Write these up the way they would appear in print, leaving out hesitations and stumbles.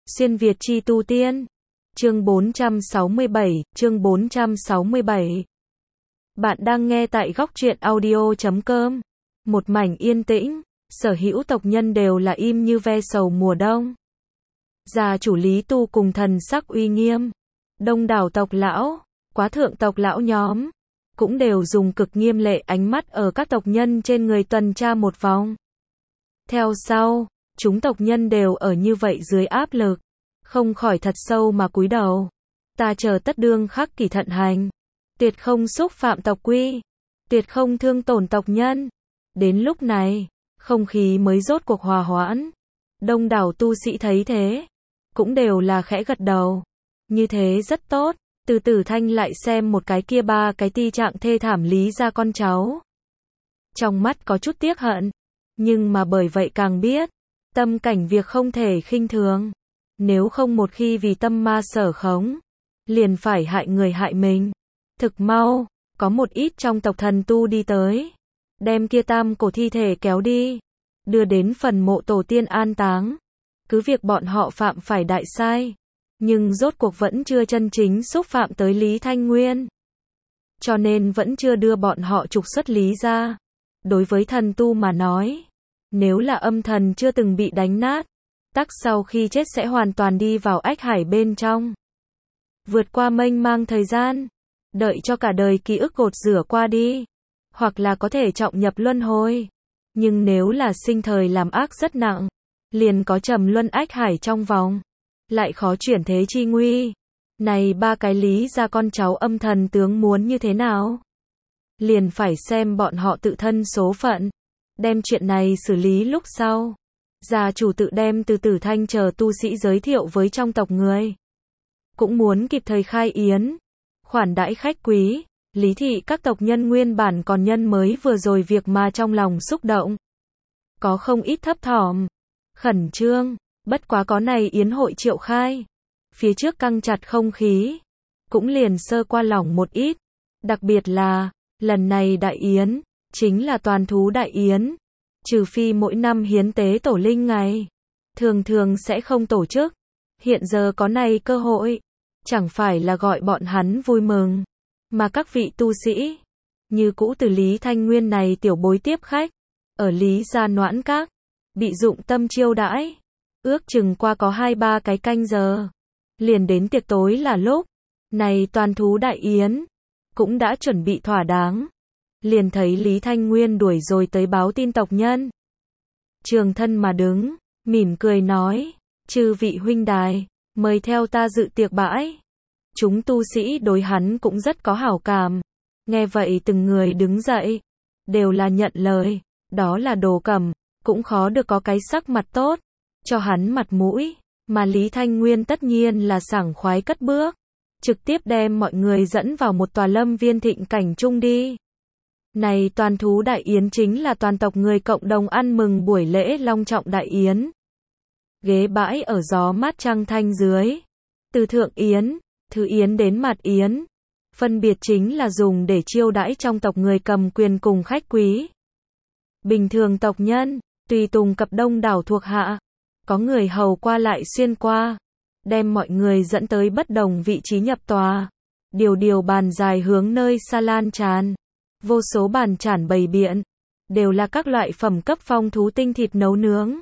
Xuyên Việt chi tu tiên. Chương 467. Bạn đang nghe tại góc truyện audio.com. Một mảnh yên tĩnh, sở hữu tộc nhân đều là im như ve sầu mùa đông. Gia chủ Lý Tu cùng thần sắc uy nghiêm. Đông đảo tộc lão, quá thượng tộc lão nhóm, cũng đều dùng cực nghiêm lệ ánh mắt ở các tộc nhân trên người tuần tra một vòng. Theo sau, chúng tộc nhân đều ở như vậy dưới áp lực, không khỏi thật sâu mà cúi đầu. Ta chờ tất đương khắc kỷ thận hành, tuyệt không xúc phạm tộc quy, tuyệt không thương tổn tộc nhân. Đến lúc này, không khí mới rốt cuộc hòa hoãn. Đông đảo tu sĩ thấy thế, cũng đều là khẽ gật đầu. Như thế rất tốt. Từ Tử Thanh lại xem một cái kia ba cái ti trạng thê thảm Lý gia con cháu. Trong mắt có chút tiếc hận, nhưng mà bởi vậy càng biết, tâm cảnh việc không thể khinh thường. Nếu không một khi vì tâm ma sở khống, liền phải hại người hại mình. Thực mau, có một ít trong tộc thần tu đi tới, đem kia tam cổ thi thể kéo đi, đưa đến phần mộ tổ tiên an táng. Cứ việc bọn họ phạm phải đại sai, nhưng rốt cuộc vẫn chưa chân chính xúc phạm tới Lý Thanh Nguyên, cho nên vẫn chưa đưa bọn họ trục xuất Lý gia. Đối với thần tu mà nói, nếu là âm thần chưa từng bị đánh nát, tắc sau khi chết sẽ hoàn toàn đi vào ách hải bên trong, vượt qua mênh mang thời gian, đợi cho cả đời ký ức gột rửa qua đi, hoặc là có thể trọng nhập luân hồi. Nhưng nếu là sinh thời làm ác rất nặng, liền có trầm luân ách hải trong vòng, lại khó chuyển thế chi nguy. Này ba cái Lý gia con cháu âm thần tướng muốn như thế nào? Liền phải xem bọn họ tự thân số phận. Đem chuyện này xử lý lúc sau, gia chủ tự đem Từ Tử Thanh chờ tu sĩ giới thiệu với trong tộc người. Cũng muốn kịp thời khai yến, khoản đãi khách quý. Lý thị các tộc nhân nguyên bản còn nhân mới vừa rồi việc mà trong lòng xúc động, có không ít thấp thỏm, khẩn trương. Bất quá có này yến hội triệu khai, phía trước căng chặt không khí, cũng liền sơ qua lỏng một ít. Đặc biệt là, lần này đại yến, chính là toàn thú đại yến. Trừ phi mỗi năm hiến tế tổ linh ngày, thường thường sẽ không tổ chức. Hiện giờ có này cơ hội, chẳng phải là gọi bọn hắn vui mừng. Mà các vị tu sĩ, như cũ từ Lý Thanh Nguyên này tiểu bối tiếp khách, ở Lý gia Noãn Các, bị dụng tâm chiêu đãi. Ước chừng qua có 2-3 cái canh giờ, liền đến tiệc tối là lúc. Này toàn thú đại yến, cũng đã chuẩn bị thỏa đáng. Liền thấy Lý Thanh Nguyên đuổi rồi tới báo tin tộc nhân. Trường thân mà đứng, mỉm cười nói, chư vị huynh đài, mời theo ta dự tiệc bãi. Chúng tu sĩ đối hắn cũng rất có hảo cảm. Nghe vậy từng người đứng dậy, đều là nhận lời. Đó là Đồ Cẩm, cũng khó được có cái sắc mặt tốt, cho hắn mặt mũi. Mà Lý Thanh Nguyên tất nhiên là sảng khoái cất bước, trực tiếp đem mọi người dẫn vào một tòa lâm viên thịnh cảnh chung đi. Này toàn thú đại yến chính là toàn tộc người cộng đồng ăn mừng buổi lễ long trọng đại yến. Ghế bãi ở gió mát trăng thanh dưới. Từ thượng yến, thứ yến đến mặt yến, phân biệt chính là dùng để chiêu đãi trong tộc người cầm quyền cùng khách quý. Bình thường tộc nhân, tùy tùng cập đông đảo thuộc hạ, có người hầu qua lại xuyên qua, đem mọi người dẫn tới bất đồng vị trí nhập tòa. Điều bàn dài hướng nơi xa lan tràn. Vô số bàn chản bày biện, đều là các loại phẩm cấp phong thú tinh thịt nấu nướng.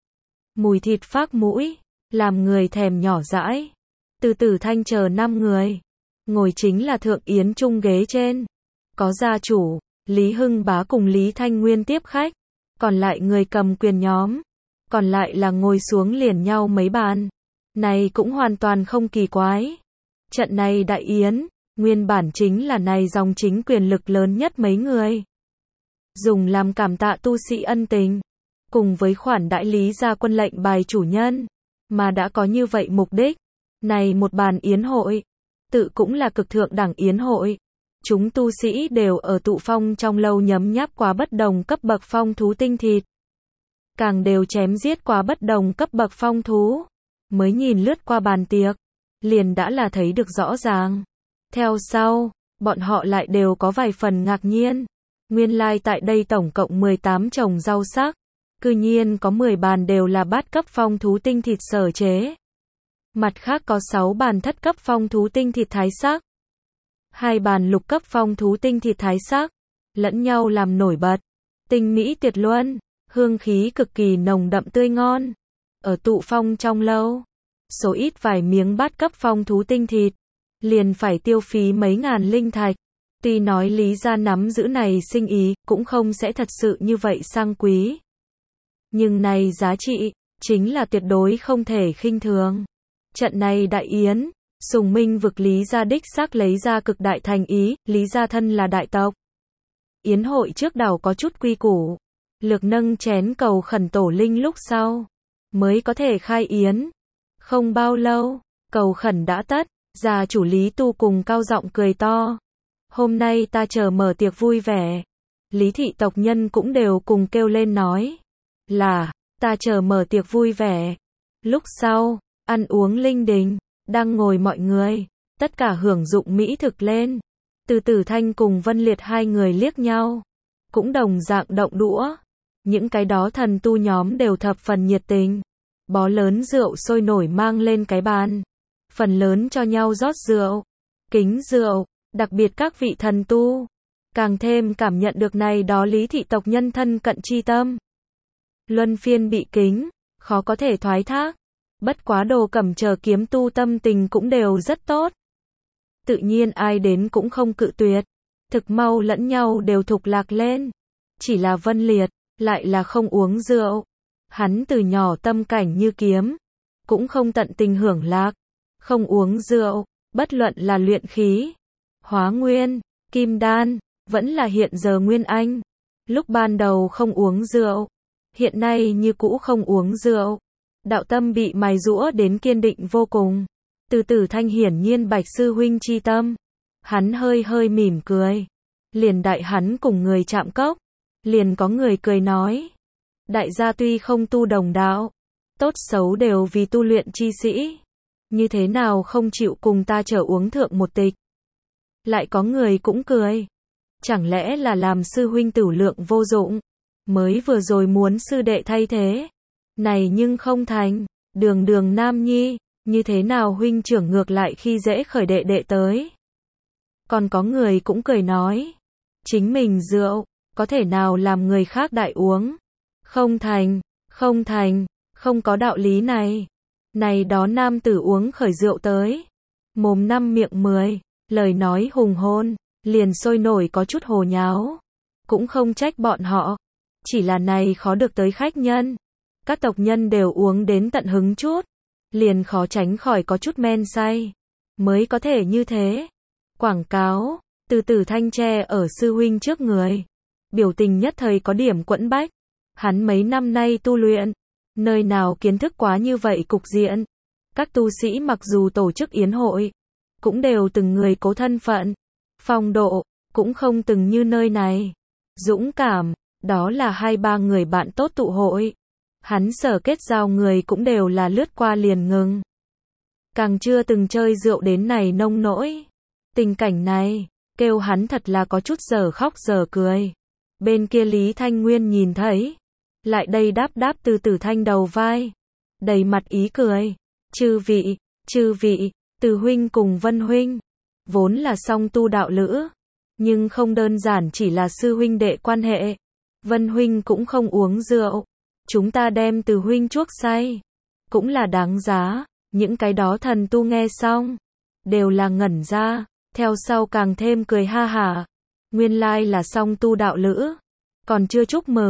Mùi thịt phác mũi, làm người thèm nhỏ dãi. Từ Tử Thanh chờ 5 người, ngồi chính là thượng yến chung ghế trên. Có gia chủ, Lý Hưng Bá cùng Lý Thanh Nguyên tiếp khách, còn lại người cầm quyền nhóm, còn lại là ngồi xuống liền nhau mấy bàn. Này cũng hoàn toàn không kỳ quái. Trận này đại yến, nguyên bản chính là này dòng chính quyền lực lớn nhất mấy người, dùng làm cảm tạ tu sĩ ân tình, cùng với khoản đãi Lý gia quân lệnh bài chủ nhân, mà đã có như vậy mục đích. Này một bàn yến hội, tự cũng là cực thượng đẳng yến hội. Chúng tu sĩ đều ở tụ phong trong lâu nhấm nháp quá bất đồng cấp bậc phong thú tinh thịt, càng đều chém giết quá bất đồng cấp bậc phong thú. Mới nhìn lướt qua bàn tiệc, liền đã là thấy được rõ ràng. Theo sau, bọn họ lại đều có vài phần ngạc nhiên. Nguyên lai tại đây tổng cộng 18 chồng rau sắc, cư nhiên có 10 bàn đều là bát cấp phong thú tinh thịt sở chế. Mặt khác có 6 bàn thất cấp phong thú tinh thịt thái sắc, 2 bàn lục cấp phong thú tinh thịt thái sắc, lẫn nhau làm nổi bật, tinh mỹ tuyệt luân, hương khí cực kỳ nồng đậm tươi ngon. Ở tụ phong trong lâu, số ít vài miếng bát cấp phong thú tinh thịt, liền phải tiêu phí mấy ngàn linh thạch. Tuy nói Lý gia nắm giữ này sinh ý, cũng không sẽ thật sự như vậy sang quý. Nhưng này giá trị, chính là tuyệt đối không thể khinh thường. Trận này đại yến, Sùng Minh vực Lý gia đích xác lấy ra cực đại thành ý, Lý gia thân là đại tộc. Yến hội trước đầu có chút quy củ, lược nâng chén cầu khẩn tổ linh lúc sau, mới có thể khai yến. Không bao lâu, cầu khẩn đã tất, gia chủ Lý Tu cùng cao giọng cười to. Hôm nay ta chờ mở tiệc vui vẻ. Lý thị tộc nhân cũng đều cùng kêu lên nói là, ta chờ mở tiệc vui vẻ. Lúc sau, ăn uống linh đình, đang ngồi mọi người, tất cả hưởng dụng mỹ thực lên. Từ Tử Thanh cùng Vân Liệt hai người liếc nhau, cũng đồng dạng động đũa. Những cái đó thần tu nhóm đều thập phần nhiệt tình. Bó lớn rượu sôi nổi mang lên cái bàn. Phần lớn cho nhau rót rượu, kính rượu, đặc biệt các vị thần tu. Càng thêm cảm nhận được này đó Lý thị tộc nhân thân cận chi tâm. Luân phiên bị kính, khó có thể thoái thác. Bất quá Đồ Cẩm chờ kiếm tu tâm tình cũng đều rất tốt. Tự nhiên ai đến cũng không cự tuyệt. Thực mau lẫn nhau đều thục lạc lên. Chỉ là Vân Liệt, lại là không uống rượu. Hắn từ nhỏ tâm cảnh như kiếm, cũng không tận tình hưởng lạc. Không uống rượu, bất luận là luyện khí, hóa nguyên, kim đan, vẫn là hiện giờ nguyên anh. Lúc ban đầu không uống rượu, hiện nay như cũ không uống rượu. Đạo tâm bị mài giũa đến kiên định vô cùng. Từ Tử Thanh hiển nhiên bạch sư huynh chi tâm. Hắn hơi hơi mỉm cười. Liền đại hắn cùng người chạm cốc. Liền có người cười nói. Đại gia tuy không tu đồng đạo, tốt xấu đều vì tu luyện chi sĩ. Như thế nào không chịu cùng ta chở uống thượng một tịch. Lại có người cũng cười. Chẳng lẽ là làm sư huynh tử lượng vô dụng. Mới vừa rồi muốn sư đệ thay thế. Này nhưng không thành. Đường đường nam nhi. Như thế nào huynh trưởng ngược lại khi dễ khởi đệ đệ tới. Còn có người cũng cười nói. Chính mình rượu, có thể nào làm người khác đại uống. Không thành, không thành, không có đạo lý này. Này đó nam tử uống khởi rượu tới. Mồm năm miệng 10, lời nói hùng hôn, liền sôi nổi có chút hồ nháo. Cũng không trách bọn họ. Chỉ là này khó được tới khách nhân. Các tộc nhân đều uống đến tận hứng chút. Liền khó tránh khỏi có chút men say. Mới có thể như thế. Quảng cáo, Từ Tử Thanh tre ở sư huynh trước người. Biểu tình nhất thời có điểm quẫn bách. Hắn mấy năm nay tu luyện. Nơi nào kiến thức quá như vậy cục diện. Các tu sĩ mặc dù tổ chức yến hội, cũng đều từng người cố thân phận. Phong độ, cũng không từng như nơi này. Dũng cảm, đó là 2-3 người bạn tốt tụ hội. Hắn sở kết giao người cũng đều là lướt qua liền ngừng. Càng chưa từng chơi rượu đến này nông nỗi. Tình cảnh này, kêu hắn thật là có chút giờ khóc giờ cười. Bên kia Lý Thanh Nguyên nhìn thấy. Lại đây đáp đáp Từ Tử Thanh đầu vai. Đầy mặt ý cười. Chư vị, Từ huynh cùng Vân huynh. Vốn là song tu đạo lữ. Nhưng không đơn giản chỉ là sư huynh đệ quan hệ. Vân huynh cũng không uống rượu. Chúng ta đem Từ huynh chuốc say. Cũng là đáng giá. Những cái đó thần tu nghe xong. Đều là ngẩn ra. Theo sau càng thêm cười ha hả. Nguyên lai là song tu đạo lữ. Còn chưa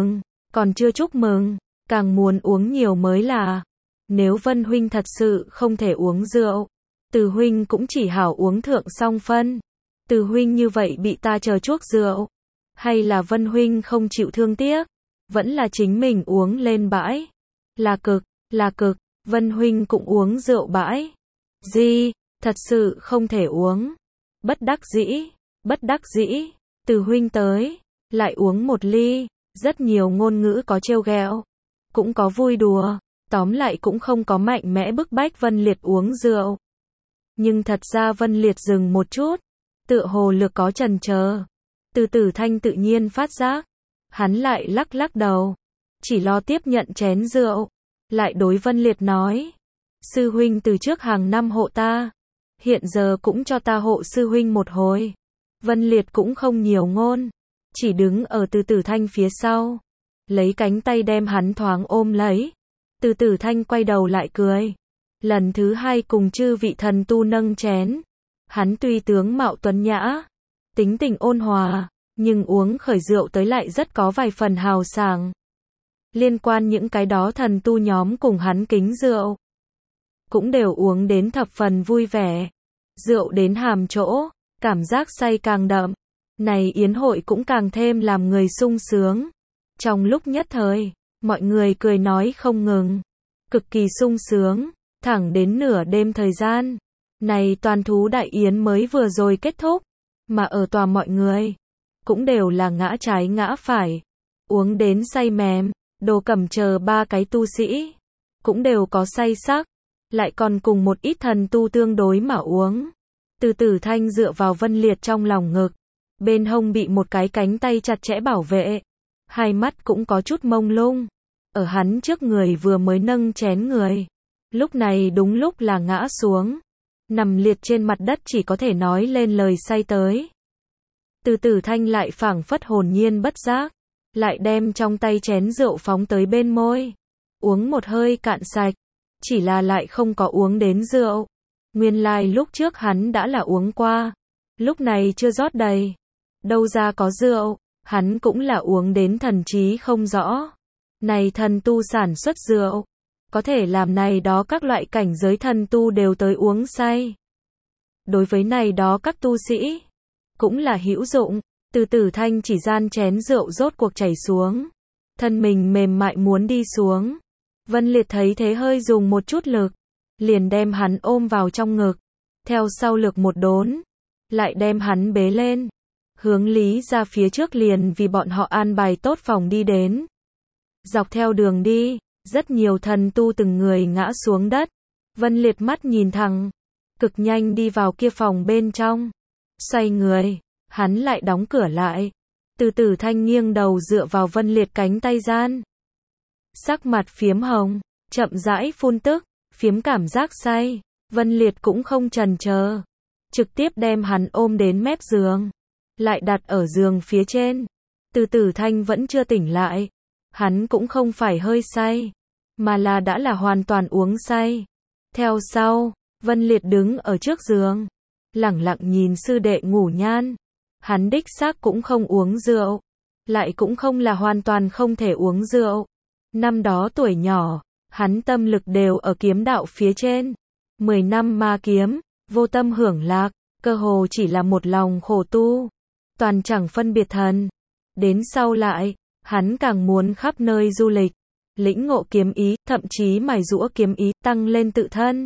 chúc mừng. Càng muốn uống nhiều mới là. Nếu Vân huynh thật sự không thể uống rượu. Từ huynh cũng chỉ hảo uống thượng song phân. Từ huynh như vậy bị ta chờ chuốc rượu. Hay là Vân huynh không chịu thương tiếc. Vẫn là chính mình uống lên bãi. Là cực, Vân huynh cũng uống rượu bãi. Gì, thật sự không thể uống. Bất đắc dĩ, Từ huynh tới, lại uống một ly. Rất nhiều ngôn ngữ có trêu ghẹo, cũng có vui đùa, tóm lại cũng không có mạnh mẽ bức bách Vân Liệt uống rượu. Nhưng thật ra Vân Liệt dừng một chút, tựa hồ lực có chần chờ. Từ Tử Thanh tự nhiên phát giác, hắn lại lắc đầu, chỉ lo tiếp nhận chén rượu, lại đối Vân Liệt nói, Sư huynh từ trước hàng năm hộ ta, hiện giờ cũng cho ta hộ sư huynh một hồi. Vân Liệt cũng không nhiều ngôn, chỉ đứng ở Từ Tử Thanh phía sau, lấy cánh tay đem hắn thoáng ôm lấy. Từ Tử Thanh quay đầu lại cười. Lần thứ hai cùng chư vị thần tu nâng chén. Hắn tuy tướng mạo tuấn nhã, tính tình ôn hòa, nhưng uống khởi rượu tới lại rất có vài phần hào sảng. Liên quan những cái đó thần tu nhóm cùng hắn kính rượu, cũng đều uống đến thập phần vui vẻ. Rượu đến hàm chỗ, cảm giác say càng đậm. Này yến hội cũng càng thêm làm người sung sướng. Trong lúc nhất thời, mọi người cười nói không ngừng, cực kỳ sung sướng, thẳng đến nửa đêm thời gian. Này toàn thú đại yến mới vừa rồi kết thúc, mà ở tòa mọi người cũng đều là ngã trái ngã phải, uống đến say mềm. Đồ Cẩm chờ ba cái tu sĩ cũng đều có say sắc, lại còn cùng một ít thần tu tương đối mà uống. Từ Tử Thanh dựa vào Vân Liệt trong lòng ngực, bên hông bị một cái cánh tay chặt chẽ bảo vệ, hai mắt cũng có chút mông lung. Ở hắn trước người vừa mới nâng chén người, lúc này đúng lúc là ngã xuống, nằm liệt trên mặt đất chỉ có thể nói lên lời say tới. Từ Tử Thanh lại phảng phất hồn nhiên bất giác, lại đem trong tay chén rượu phóng tới bên môi, uống một hơi cạn sạch, chỉ là lại không có uống đến rượu. Nguyên lai lúc trước hắn đã là uống qua, lúc này chưa rót đầy, đâu ra có rượu, hắn cũng là uống đến thần trí không rõ. Này thần tu sản xuất rượu, có thể làm này đó các loại cảnh giới thần tu đều tới uống say. Đối với này đó các tu sĩ, cũng là hữu dụng. Từ Tử Thanh chỉ gian chén rượu rốt cuộc chảy xuống, thân mình mềm mại muốn đi xuống. Vân Liệt thấy thế hơi dùng một chút lực, liền đem hắn ôm vào trong ngực, theo sau lực một đốn, lại đem hắn bế lên, hướng lý ra phía trước liền vì bọn họ an bài tốt phòng đi đến. Dọc theo đường đi, rất nhiều thần tu từng người ngã xuống đất. Vân Liệt mắt nhìn thẳng, cực nhanh đi vào kia phòng bên trong, xoay người, hắn lại đóng cửa lại. Từ Tử Thanh nghiêng đầu dựa vào Vân Liệt cánh tay gian, sắc mặt phiếm hồng, chậm rãi phun tức, phiếm cảm giác say. Vân Liệt cũng không chần chờ, trực tiếp đem hắn ôm đến mép giường, lại đặt ở giường phía trên. Từ Tử Thanh vẫn chưa tỉnh lại, hắn cũng không phải hơi say, mà là đã là hoàn toàn uống say. Theo sau, Vân Liệt đứng ở trước giường, lẳng lặng nhìn sư đệ ngủ nhan. Hắn đích xác cũng không uống rượu, lại cũng không là hoàn toàn không thể uống rượu. Năm đó tuổi nhỏ, hắn tâm lực đều ở kiếm đạo phía trên. 10 năm ma kiếm, vô tâm hưởng lạc, cơ hồ chỉ là một lòng khổ tu, toàn chẳng phân biệt thần. Đến sau lại, hắn càng muốn khắp nơi du lịch, lĩnh ngộ kiếm ý, thậm chí mài giũa kiếm ý, tăng lên tự thân,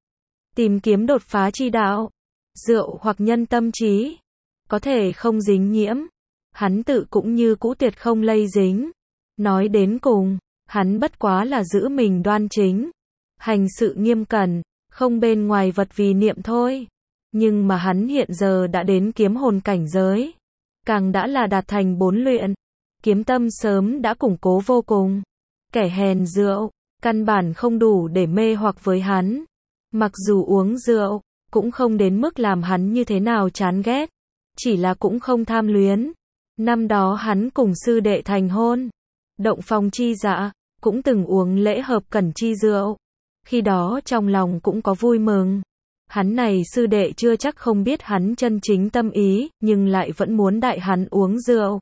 tìm kiếm đột phá chi đạo. Rượu hoặc nhân tâm trí có thể không dính nhiễm, hắn tự cũng như cũ tuyệt không lây dính. Nói đến cùng, hắn bất quá là giữ mình đoan chính, hành sự nghiêm cẩn, không bên ngoài vật vì niệm thôi. Nhưng mà hắn hiện giờ đã đến kiếm hồn cảnh giới, càng đã là đạt thành 4 luyện, kiếm tâm sớm đã củng cố vô cùng. Kẻ hèn rượu, căn bản không đủ để mê hoặc với hắn. Mặc dù uống rượu, cũng không đến mức làm hắn như thế nào chán ghét, chỉ là cũng không tham luyến. Năm đó hắn cùng sư đệ thành hôn, động phòng chi dạ, cũng từng uống lễ hợp cẩn chi rượu. Khi đó trong lòng cũng có vui mừng. Hắn này sư đệ chưa chắc không biết hắn chân chính tâm ý, nhưng lại vẫn muốn đại hắn uống rượu.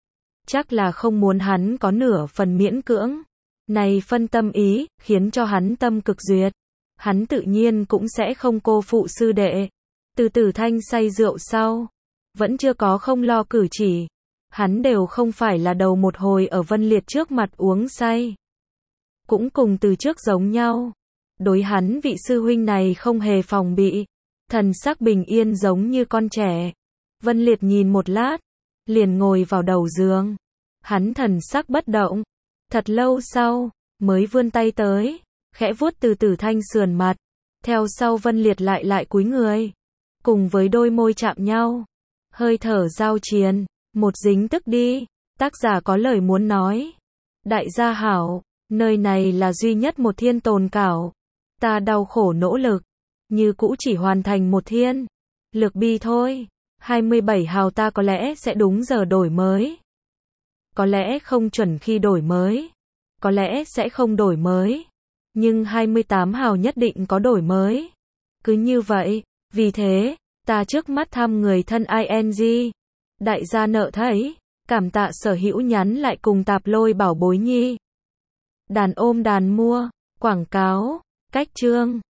Chắc là không muốn hắn có nửa phần miễn cưỡng. Này phân tâm ý, khiến cho hắn tâm cực duyệt. Hắn tự nhiên cũng sẽ không cô phụ sư đệ. Từ Tử Thanh say rượu sau, vẫn chưa có không lo cử chỉ. Hắn đều không phải là đầu một hồi ở Vân Liệt trước mặt uống say. Cũng cùng từ trước giống nhau. Đối hắn vị sư huynh này không hề phòng bị, thần sắc bình yên giống như con trẻ. Vân Liệt nhìn một lát, liền ngồi vào đầu giường. Hắn thần sắc bất động, thật lâu sau, mới vươn tay tới, khẽ vuốt Từ Tử Thanh sườn mặt. Theo sau Vân Liệt lại cúi người, cùng với đôi môi chạm nhau, hơi thở giao triền, một dính tức đi. Tác giả có lời muốn nói. Đại gia hảo, nơi này là duy nhất một thiên tồn cảo. Ta đau khổ nỗ lực, như cũ chỉ hoàn thành một thiên. Lược bi thôi. 27 hào ta có lẽ sẽ đúng giờ đổi mới. Có lẽ không chuẩn khi đổi mới. Có lẽ sẽ không đổi mới. Nhưng 28 hào nhất định có đổi mới. Cứ như vậy. Vì thế, ta trước mắt thăm người thân ing. Đại gia nợ thấy. Cảm tạ Sở Hữu nhắn lại cùng Tạp Lôi bảo bối nhi. Đàn ôm đàn mua. Quảng cáo. Cách chương.